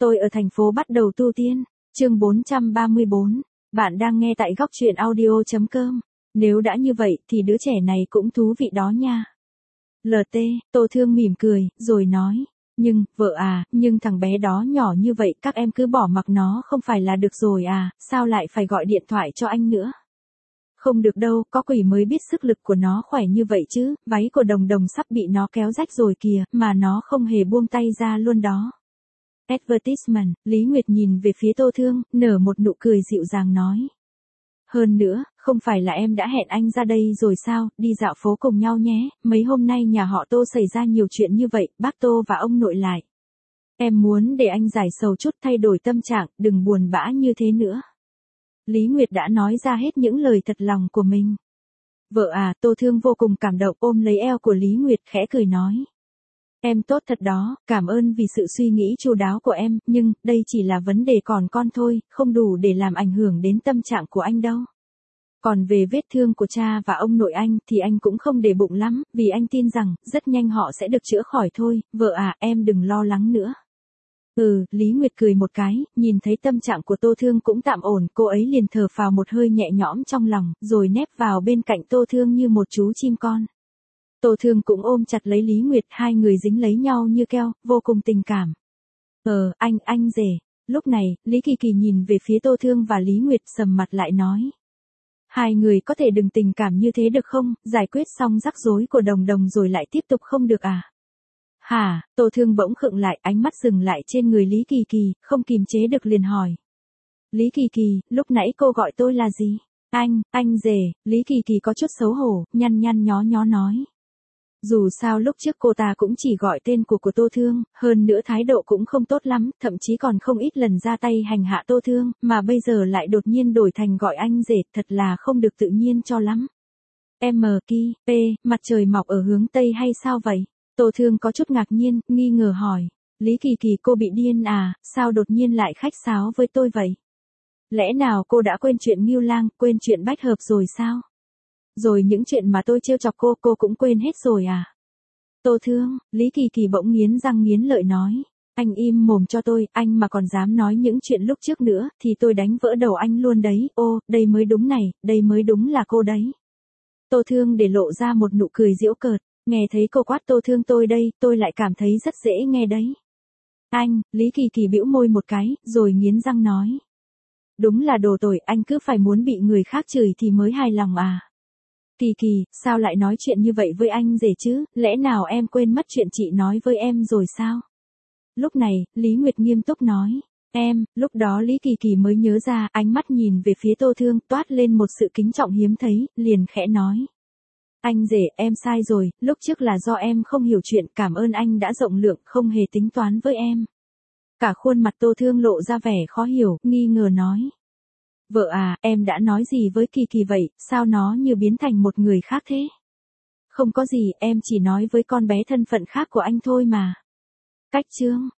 Tôi ở thành phố bắt đầu tu tiên. Chương 434. Bạn đang nghe tại góc truyện audio.com. Nếu đã như vậy thì đứa trẻ này cũng thú vị đó nha. LT, Tô Thương mỉm cười, rồi nói. Nhưng, vợ à, nhưng thằng bé đó nhỏ như vậy các em cứ bỏ mặc nó không phải là được rồi à, sao lại phải gọi điện thoại cho anh nữa? Không được đâu, có quỷ mới biết sức lực của nó khỏe như vậy chứ, váy của Đồng Đồng sắp bị nó kéo rách rồi kìa, mà nó không hề buông tay ra luôn đó. Advertisement, Lý Nguyệt nhìn về phía Tô Thương, nở một nụ cười dịu dàng nói. Hơn nữa, không phải là em đã hẹn anh ra đây rồi sao, đi dạo phố cùng nhau nhé, mấy hôm nay nhà họ Tô xảy ra nhiều chuyện như vậy, bác Tô và ông nội lại. Em muốn để anh giải sầu chút thay đổi tâm trạng, đừng buồn bã như thế nữa. Lý Nguyệt đã nói ra hết những lời thật lòng của mình. Vợ à, Tô Thương vô cùng cảm động ôm lấy eo của Lý Nguyệt khẽ cười nói. Em tốt thật đó, cảm ơn vì sự suy nghĩ chu đáo của em, nhưng, đây chỉ là vấn đề còn con thôi, không đủ để làm ảnh hưởng đến tâm trạng của anh đâu. Còn về vết thương của cha và ông nội anh thì anh cũng không để bụng lắm, vì anh tin rằng, rất nhanh họ sẽ được chữa khỏi thôi, vợ à, em đừng lo lắng nữa. Lý Nguyệt cười một cái, nhìn thấy tâm trạng của Tô Thương cũng tạm ổn, cô ấy liền thở phào một hơi nhẹ nhõm trong lòng, rồi nép vào bên cạnh Tô Thương như một chú chim con. Tô Thương cũng ôm chặt lấy Lý Nguyệt, hai người dính lấy nhau như keo, vô cùng tình cảm. Anh rể. Lúc này, Lý Kỳ Kỳ nhìn về phía Tô Thương và Lý Nguyệt sầm mặt lại nói. Hai người có thể đừng tình cảm như thế được không, giải quyết xong rắc rối của Đồng Đồng rồi lại tiếp tục không được à? Hả, Tô Thương bỗng khựng lại, ánh mắt dừng lại trên người Lý Kỳ Kỳ, không kìm chế được liền hỏi. Lý Kỳ Kỳ, lúc nãy cô gọi tôi là gì? Anh rể, Lý Kỳ Kỳ có chút xấu hổ, nhăn nhó nói. Dù sao lúc trước cô ta cũng chỉ gọi tên của Tô Thương, hơn nữa thái độ cũng không tốt lắm, thậm chí còn không ít lần ra tay hành hạ Tô Thương, mà bây giờ lại đột nhiên đổi thành gọi anh rể, thật là không được tự nhiên cho lắm. Mặt trời mọc ở hướng Tây hay sao vậy? Tô Thương có chút ngạc nhiên, nghi ngờ hỏi. Lý Kỳ Kỳ cô bị điên à, sao đột nhiên lại khách sáo với tôi vậy? Lẽ nào cô đã quên chuyện Ngưu Lang, quên chuyện Bách Hợp rồi sao? Rồi những chuyện mà tôi trêu chọc cô cũng quên hết rồi à? Tô Thương, Lý Kỳ Kỳ bỗng nghiến răng nghiến lợi nói. Anh im mồm cho tôi, anh mà còn dám nói những chuyện lúc trước nữa, thì tôi đánh vỡ đầu anh luôn đấy, đây mới đúng này, đây mới đúng là cô đấy. Tô Thương để lộ ra một nụ cười giễu cợt, nghe thấy cô quát Tô Thương tôi đây, tôi lại cảm thấy rất dễ nghe đấy. Anh, Lý Kỳ Kỳ bĩu môi một cái, rồi nghiến răng nói. Đúng là đồ tồi, anh cứ phải muốn bị người khác chửi thì mới hài lòng à? Kỳ Kỳ, sao lại nói chuyện như vậy với anh rể chứ, lẽ nào em quên mất chuyện chị nói với em rồi sao? Lúc này, Lý Nguyệt nghiêm túc nói. Lúc đó Lý Kỳ Kỳ mới nhớ ra, ánh mắt nhìn về phía Tô Thương, toát lên một sự kính trọng hiếm thấy, liền khẽ nói. Anh rể, em sai rồi, lúc trước là do em không hiểu chuyện, cảm ơn anh đã rộng lượng, không hề tính toán với em. Cả khuôn mặt Tô Thương lộ ra vẻ khó hiểu, nghi ngờ nói. Vợ à, em đã nói gì với Kỳ Kỳ vậy, sao nó như biến thành một người khác thế? Không có gì, em chỉ nói với con bé thân phận khác của anh thôi mà. Cách chương.